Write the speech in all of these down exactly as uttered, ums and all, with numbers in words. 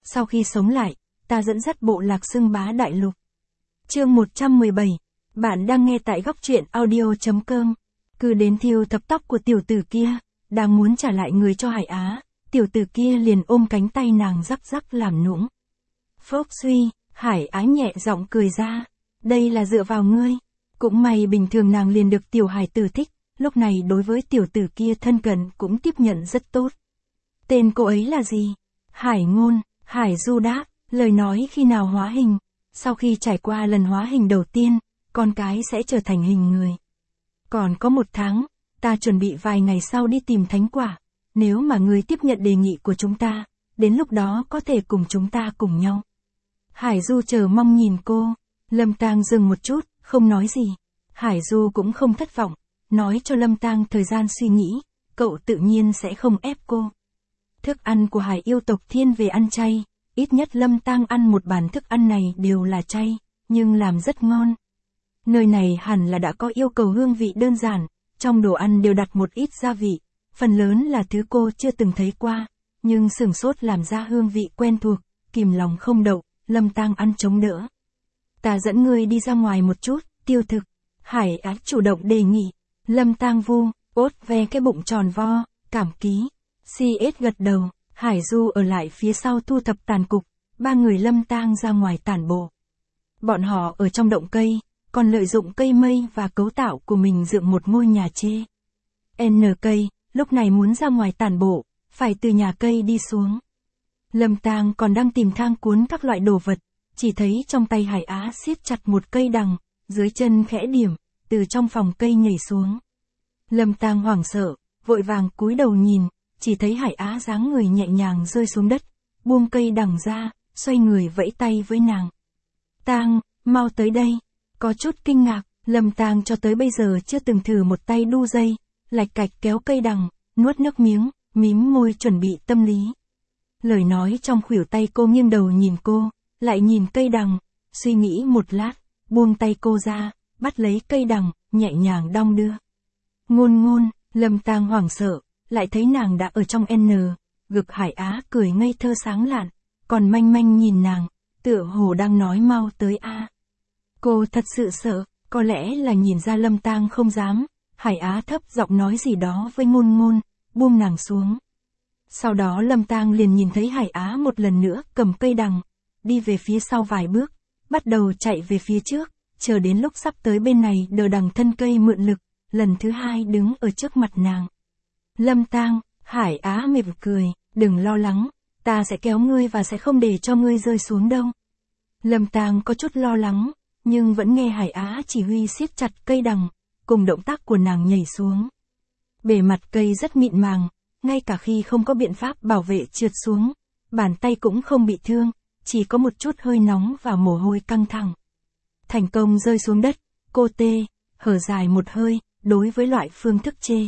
Sau khi sống lại, ta dẫn dắt bộ lạc xưng bá đại lục. Chương một trăm mười bảy. Bạn đang nghe tại góc truyện audio chấm com. Cứ đến thiêu thập tóc của tiểu tử kia, đang muốn trả lại người cho Hải Á, tiểu tử kia liền ôm cánh tay nàng rắc rắc làm nũng. Phốc suy, Hải Á nhẹ giọng cười ra. Đây là dựa vào ngươi. Cũng may bình thường nàng liền được tiểu hải tử thích, lúc này đối với tiểu tử kia thân cận cũng tiếp nhận rất tốt. Tên cô ấy là gì? Hải Ngôn. Hải Du đáp, lời nói khi nào hóa hình. Sau khi trải qua lần hóa hình đầu tiên, con cái sẽ trở thành hình người. Còn có một tháng, ta chuẩn bị vài ngày sau đi tìm thánh quả. Nếu mà ngươi tiếp nhận đề nghị của chúng ta, đến lúc đó có thể cùng chúng ta cùng nhau. Hải Du chờ mong nhìn cô. Lâm Tang dừng một chút, không nói gì. Hải Du cũng không thất vọng, nói cho Lâm Tang thời gian suy nghĩ, cậu tự nhiên sẽ không ép cô. Thức ăn của hải yêu tộc thiên về ăn chay, ít nhất Lâm Tang ăn một bàn thức ăn này đều là chay, nhưng làm rất ngon. Nơi này hẳn là đã có yêu cầu hương vị đơn giản, trong đồ ăn đều đặt một ít gia vị, phần lớn là thứ cô chưa từng thấy qua, nhưng sửng sốt làm ra hương vị quen thuộc, kìm lòng không đậu, Lâm Tang ăn chống đỡ. Ta dẫn ngươi đi ra ngoài một chút, tiêu thực. Hải Á chủ động đề nghị. Lâm Tang vu, ốt ve cái bụng tròn vo, cảm ký. xê ét gật đầu, Hải Du ở lại phía sau thu thập tàn cục, ba người Lâm Tang ra ngoài tản bộ. Bọn họ ở trong động cây, còn lợi dụng cây mây và cấu tạo của mình dựng một ngôi nhà chê. N cây, lúc này muốn ra ngoài tản bộ, phải từ nhà cây đi xuống. Lâm Tang còn đang tìm thang cuốn các loại đồ vật, chỉ thấy trong tay Hải Á siết chặt một cây đằng, dưới chân khẽ điểm, từ trong phòng cây nhảy xuống. Lâm Tang hoảng sợ, vội vàng cúi đầu nhìn, chỉ thấy Hải Á dáng người nhẹ nhàng rơi xuống đất, buông cây đằng ra, xoay người vẫy tay với nàng. Tang, mau tới đây. Có chút kinh ngạc, Lâm Tang cho tới bây giờ chưa từng thử một tay đu dây, lạch cạch kéo cây đằng, nuốt nước miếng, mím môi chuẩn bị tâm lý. Lời nói trong khuỷu tay cô nghiêng đầu nhìn cô, lại nhìn cây đằng, suy nghĩ một lát, buông tay cô ra, bắt lấy cây đằng, nhẹ nhàng đong đưa. Ngôn ngôn, Lâm Tang hoảng sợ, lại thấy nàng đã ở trong N, gực Hải Á cười ngây thơ sáng lạn, còn manh manh nhìn nàng, tựa hồ đang nói mau tới a. Cô thật sự sợ, có lẽ là nhìn ra Lâm Tang không dám, Hải Á thấp giọng nói gì đó với ngôn ngôn, buông nàng xuống. Sau đó Lâm Tang liền nhìn thấy Hải Á một lần nữa cầm cây đằng, đi về phía sau vài bước, bắt đầu chạy về phía trước, chờ đến lúc sắp tới bên này đờ đằng thân cây mượn lực, lần thứ hai đứng ở trước mặt nàng. Lâm Tang, Hải Á mỉm cười, đừng lo lắng, ta sẽ kéo ngươi và sẽ không để cho ngươi rơi xuống đâu. Lâm Tang có chút lo lắng, nhưng vẫn nghe Hải Á chỉ huy siết chặt cây đằng, cùng động tác của nàng nhảy xuống. Bề mặt cây rất mịn màng, ngay cả khi không có biện pháp bảo vệ trượt xuống, bàn tay cũng không bị thương, chỉ có một chút hơi nóng và mồ hôi căng thẳng. Thành công rơi xuống đất, cô tê, hở dài một hơi, đối với loại phương thức chê.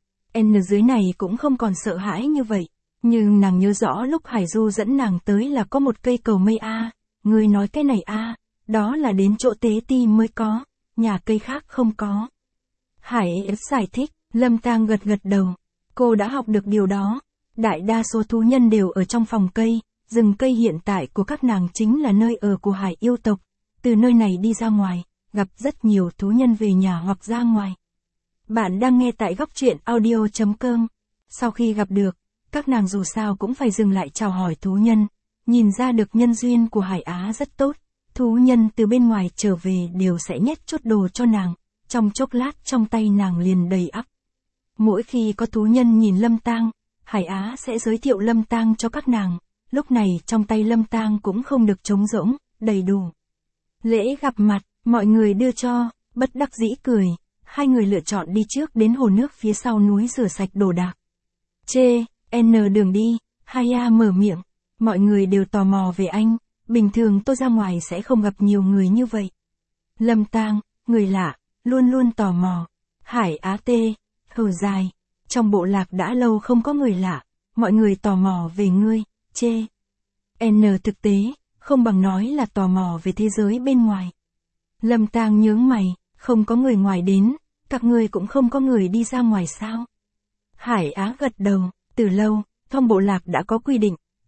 N dưới này cũng không còn sợ hãi như vậy, nhưng nàng nhớ rõ lúc Hải Du dẫn nàng tới là có một cây cầu mây a, người nói cái này a, đó là đến chỗ tế ti mới có, nhà cây khác không có. Hải giải thích, Lâm Tang gật gật đầu, cô đã học được điều đó, đại đa số thú nhân đều ở trong phòng cây, rừng cây hiện tại của các nàng chính là nơi ở của hải yêu tộc, từ nơi này đi ra ngoài, gặp rất nhiều thú nhân về nhà hoặc ra ngoài. Bạn đang nghe tại góc truyện audio chấm com. Sau khi gặp được, các nàng dù sao cũng phải dừng lại chào hỏi thú nhân, nhìn ra được nhân duyên của Hải Á rất tốt, thú nhân từ bên ngoài trở về đều sẽ nhét chút đồ cho nàng, trong chốc lát trong tay nàng liền đầy ắp. Mỗi khi có thú nhân nhìn Lâm Tang, Hải Á sẽ giới thiệu Lâm Tang cho các nàng, lúc này trong tay Lâm Tang cũng không được trống rỗng, đầy đủ. Lễ gặp mặt, mọi người đưa cho, bất đắc dĩ cười, hai người lựa chọn đi trước đến hồ nước phía sau núi rửa sạch đồ đạc. Chê, N đường đi, Haya mở miệng, mọi người đều tò mò về anh, bình thường tôi ra ngoài sẽ không gặp nhiều người như vậy. Lâm Tang, người lạ, luôn luôn tò mò. Hải Á tê, thở dài, trong bộ lạc đã lâu không có người lạ, mọi người tò mò về ngươi, chê. N thực tế, không bằng nói là tò mò về thế giới bên ngoài. Lâm Tang nhướng mày, không có người ngoài đến, các ngươi cũng không có người đi ra ngoài sao? Hải Á gật đầu, từ lâu, trong bộ lạc đã có quy định,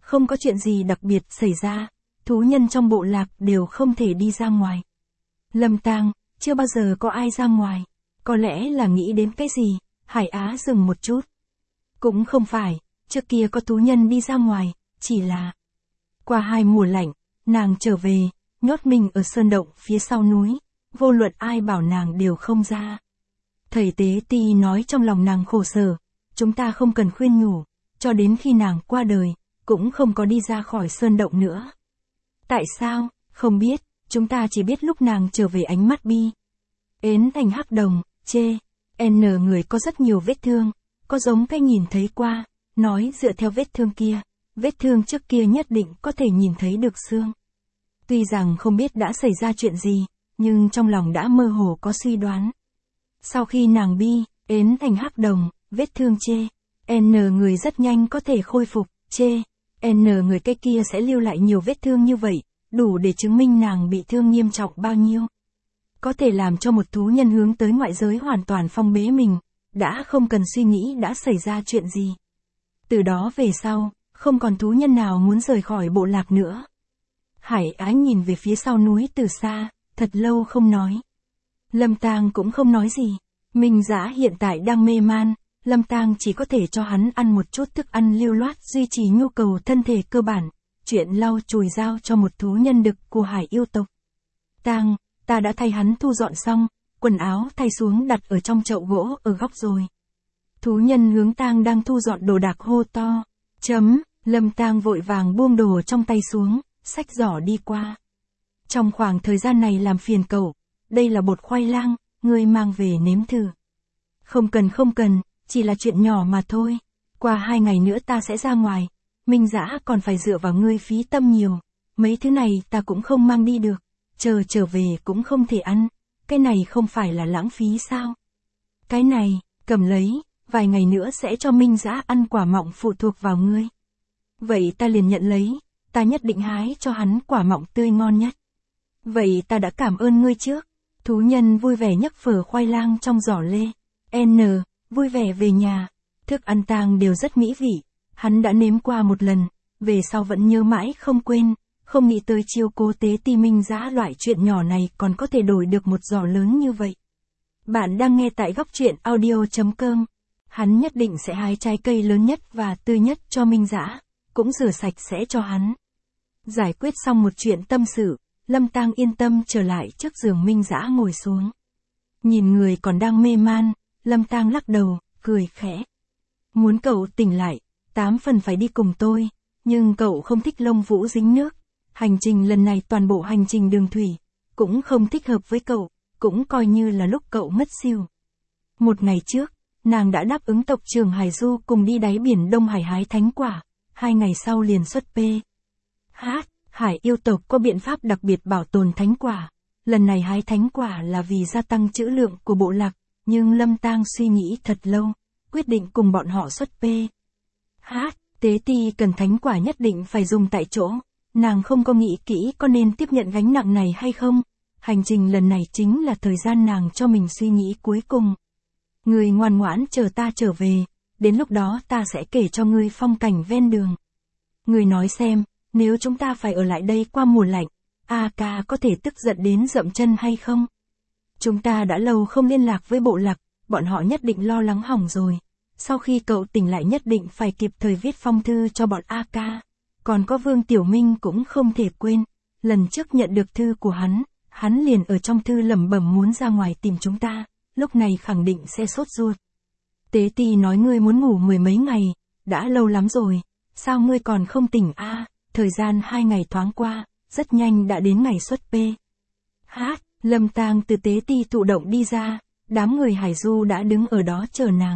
không có chuyện gì đặc biệt xảy ra, thú nhân trong bộ lạc đều không thể đi ra ngoài. Lâm Tang, chưa bao giờ có ai ra ngoài. Có lẽ là nghĩ đến cái gì, Hải Á dừng một chút. Cũng không phải, trước kia có thú nhân đi ra ngoài, chỉ là qua hai mùa lạnh, nàng trở về, nhốt mình ở sơn động phía sau núi, vô luận ai bảo nàng đều không ra. Thầy Tế Ti nói trong lòng nàng khổ sở, chúng ta không cần khuyên nhủ, cho đến khi nàng qua đời, cũng không có đi ra khỏi sơn động nữa. Tại sao, không biết, chúng ta chỉ biết lúc nàng trở về ánh mắt bi. Ến thành hắc đồng, chê, N người có rất nhiều vết thương, có giống cái nhìn thấy qua, nói dựa theo vết thương kia, vết thương trước kia nhất định có thể nhìn thấy được xương. Tuy rằng không biết đã xảy ra chuyện gì, nhưng trong lòng đã mơ hồ có suy đoán. Sau khi nàng bi, ến thành hắc đồng, vết thương chê, N người rất nhanh có thể khôi phục, chê, N người cái kia sẽ lưu lại nhiều vết thương như vậy, đủ để chứng minh nàng bị thương nghiêm trọng bao nhiêu. Có thể làm cho một thú nhân hướng tới ngoại giới hoàn toàn phong bế mình, đã không cần suy nghĩ đã xảy ra chuyện gì. Từ đó về sau, không còn thú nhân nào muốn rời khỏi bộ lạc nữa. Hải Á nhìn về phía sau núi từ xa, thật lâu không nói. Lâm Tang cũng không nói gì. Minh Dã hiện tại đang mê man, Lâm Tang chỉ có thể cho hắn ăn một chút thức ăn lưu loát duy trì nhu cầu thân thể cơ bản, chuyện lau chùi giao cho một thú nhân đực của Hải yêu tộc. Tang, ta đã thay hắn thu dọn xong, quần áo thay xuống đặt ở trong chậu gỗ ở góc rồi. Thú nhân hướng Tang đang thu dọn đồ đạc hô to. Chấm, Lâm Tang vội vàng buông đồ trong tay xuống, xách giỏ đi qua. Trong khoảng thời gian này làm phiền cậu, đây là bột khoai lang, ngươi mang về nếm thử. Không cần không cần, chỉ là chuyện nhỏ mà thôi. Qua hai ngày nữa ta sẽ ra ngoài, Minh Dã còn phải dựa vào ngươi phí tâm nhiều. Mấy thứ này ta cũng không mang đi được, chờ trở về cũng không thể ăn. Cái này không phải là lãng phí sao? Cái này, cầm lấy, vài ngày nữa sẽ cho Minh Dã ăn quả mọng phụ thuộc vào ngươi. Vậy ta liền nhận lấy, ta nhất định hái cho hắn quả mọng tươi ngon nhất. Vậy ta đã cảm ơn ngươi trước. Thú nhân vui vẻ nhấc phở khoai lang trong giỏ lê. N, vui vẻ về nhà. Thức ăn Tang đều rất mỹ vị. Hắn đã nếm qua một lần, về sau vẫn nhớ mãi không quên. Không nghĩ tới chiêu cố Tế Ti Minh Dã loại chuyện nhỏ này còn có thể đổi được một giỏ lớn như vậy. Bạn đang nghe tại góc truyện audio chấm com. Hắn nhất định sẽ hái trái cây lớn nhất và tươi nhất cho Minh Dã, cũng rửa sạch sẽ cho hắn. Giải quyết xong một chuyện tâm sự, Lâm Tang yên tâm trở lại trước giường Minh Dã ngồi xuống. Nhìn người còn đang mê man, Lâm Tang lắc đầu, cười khẽ. Muốn cậu tỉnh lại, tám phần phải đi cùng tôi, nhưng cậu không thích lông vũ dính nước. Hành trình lần này toàn bộ hành trình đường thủy, cũng không thích hợp với cậu, cũng coi như là lúc cậu ngất xỉu. Một ngày trước, nàng đã đáp ứng tộc trưởng Hải Du cùng đi đáy biển Đông Hải hái thánh quả, hai ngày sau liền xuất P. H, Hải yêu tộc có biện pháp đặc biệt bảo tồn thánh quả. Lần này hái thánh quả là vì gia tăng trữ lượng của bộ lạc, nhưng Lâm Tang suy nghĩ thật lâu, quyết định cùng bọn họ xuất P. H, Tế Ti cần thánh quả nhất định phải dùng tại chỗ. Nàng không có nghĩ kỹ có nên tiếp nhận gánh nặng này hay không. Hành trình lần này chính là thời gian nàng cho mình suy nghĩ cuối cùng. Ngươi ngoan ngoãn chờ ta trở về, đến lúc đó ta sẽ kể cho ngươi phong cảnh ven đường. Ngươi nói xem, nếu chúng ta phải ở lại đây qua mùa lạnh, A ca có thể tức giận đến dậm chân hay không? Chúng ta đã lâu không liên lạc với bộ lạc, bọn họ nhất định lo lắng hỏng rồi. Sau khi cậu tỉnh lại nhất định phải kịp thời viết phong thư cho bọn A ca. Còn có Vương Tiểu Minh cũng không thể quên, lần trước nhận được thư của hắn, hắn liền ở trong thư lẩm bẩm muốn ra ngoài tìm chúng ta, lúc này khẳng định sẽ sốt ruột. Tế Ti nói ngươi muốn ngủ mười mấy ngày, đã lâu lắm rồi, sao ngươi còn không tỉnh a? À, thời gian hai ngày thoáng qua, rất nhanh đã đến ngày xuất P. H, Lâm Tang từ Tế Ti thụ động đi ra, đám người Hải Du đã đứng ở đó chờ nàng.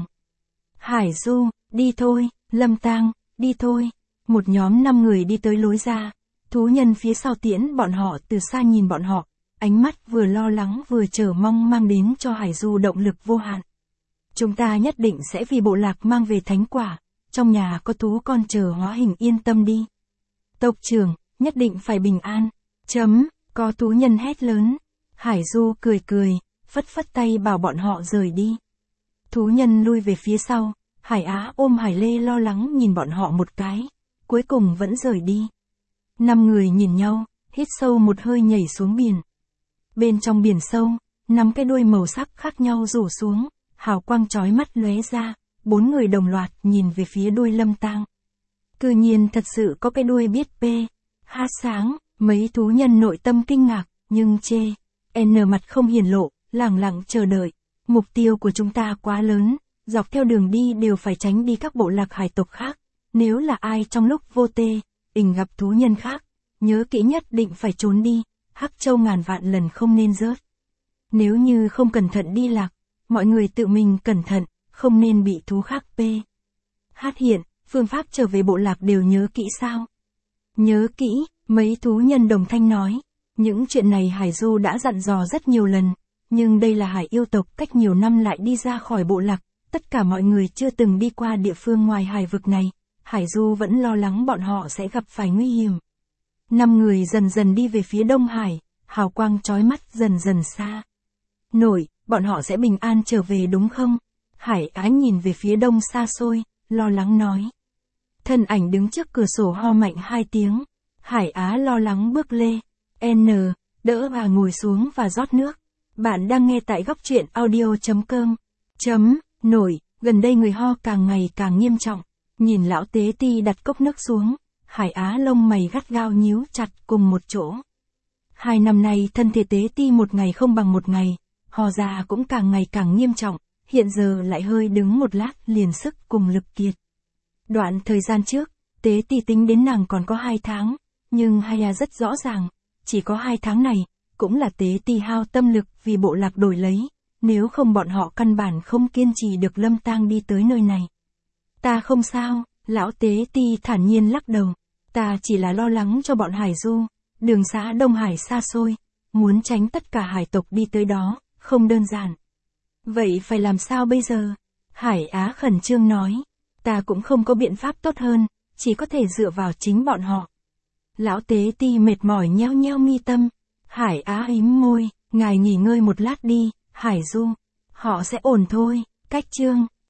Hải Du, đi thôi, Lâm Tang, đi thôi. Một nhóm năm người đi tới lối ra, thú nhân phía sau tiễn bọn họ từ xa nhìn bọn họ, ánh mắt vừa lo lắng vừa chờ mong mang đến cho Hải Du động lực vô hạn. Chúng ta nhất định sẽ vì bộ lạc mang về thánh quả, trong nhà có thú con chờ hóa hình yên tâm đi. Tộc trưởng, nhất định phải bình an. Chấm, có thú nhân hét lớn. Hải Du cười cười, phất phất tay bảo bọn họ rời đi. Thú nhân lui về phía sau, Hải Á ôm Hải Lê lo lắng nhìn bọn họ một cái. cuối cùng vẫn rời đi. Năm người nhìn nhau, hít sâu một hơi nhảy xuống biển. Bên trong biển sâu, năm cái đuôi màu sắc khác nhau rủ xuống, hào quang chói mắt lóe ra, bốn người đồng loạt nhìn về phía đuôi Lâm Tang. Cư nhiên thật sự có cái đuôi biết p, hát sáng, mấy thú nhân nội tâm kinh ngạc, nhưng chê, n mặt không hiển lộ, lẳng lặng chờ đợi. Mục tiêu của chúng ta quá lớn, dọc theo đường đi đều phải tránh đi các bộ lạc hải tộc khác. Nếu là ai trong lúc vô tê, ình gặp thú nhân khác, nhớ kỹ nhất định phải trốn đi, Hắc Châu ngàn vạn lần không nên rớt. Nếu như không cẩn thận đi lạc, mọi người tự mình cẩn thận, không nên bị thú khác p. Hát hiện, phương pháp trở về bộ lạc đều nhớ kỹ sao? Nhớ kỹ, mấy thú nhân đồng thanh nói. Những chuyện này Hải Du đã dặn dò rất nhiều lần, nhưng đây là hải yêu tộc cách nhiều năm lại đi ra khỏi bộ lạc, tất cả mọi người chưa từng đi qua địa phương ngoài hải vực này, Hải Du vẫn lo lắng bọn họ sẽ gặp phải nguy hiểm. Năm người dần dần đi về phía Đông Hải, hào quang chói mắt dần dần xa. Nổi, bọn họ sẽ bình an trở về đúng không? Hải Á nhìn về phía đông xa xôi, lo lắng nói. Thân ảnh đứng trước cửa sổ ho mạnh hai tiếng. Hải Á lo lắng bước lê. N, đỡ bà ngồi xuống và rót nước. Bạn đang nghe tại góc truyện audio.com. Chấm, nổi, gần đây người ho càng ngày càng nghiêm trọng. Nhìn lão tế ti đặt cốc nước xuống, Hải Á lông mày gắt gao nhíu chặt cùng một chỗ. Hai năm nay thân thể tế ti một ngày không bằng một ngày, ho ra cũng càng ngày càng nghiêm trọng, hiện giờ lại hơi đứng một lát liền sức cùng lực kiệt. Đoạn thời gian trước, tế ti tính đến nàng còn có hai tháng, nhưng Haya rất rõ ràng, chỉ có hai tháng này, cũng là tế ti hao tâm lực vì bộ lạc đổi lấy, nếu không bọn họ căn bản không kiên trì được Lâm Tang đi tới nơi này. Ta không sao, lão tế ti thản nhiên lắc đầu, ta chỉ là lo lắng cho bọn Hải Du, đường xã Đông Hải xa xôi, muốn tránh tất cả hải tộc đi tới đó, không đơn giản. Vậy phải làm sao bây giờ? Hải Á khẩn trương nói, ta cũng không có biện pháp tốt hơn, chỉ có thể dựa vào chính bọn họ. Lão tế ti mệt mỏi nheo nheo mi tâm, Hải Á ím môi, ngài nghỉ ngơi một lát đi, Hải Du, họ sẽ ổn thôi, cách chương.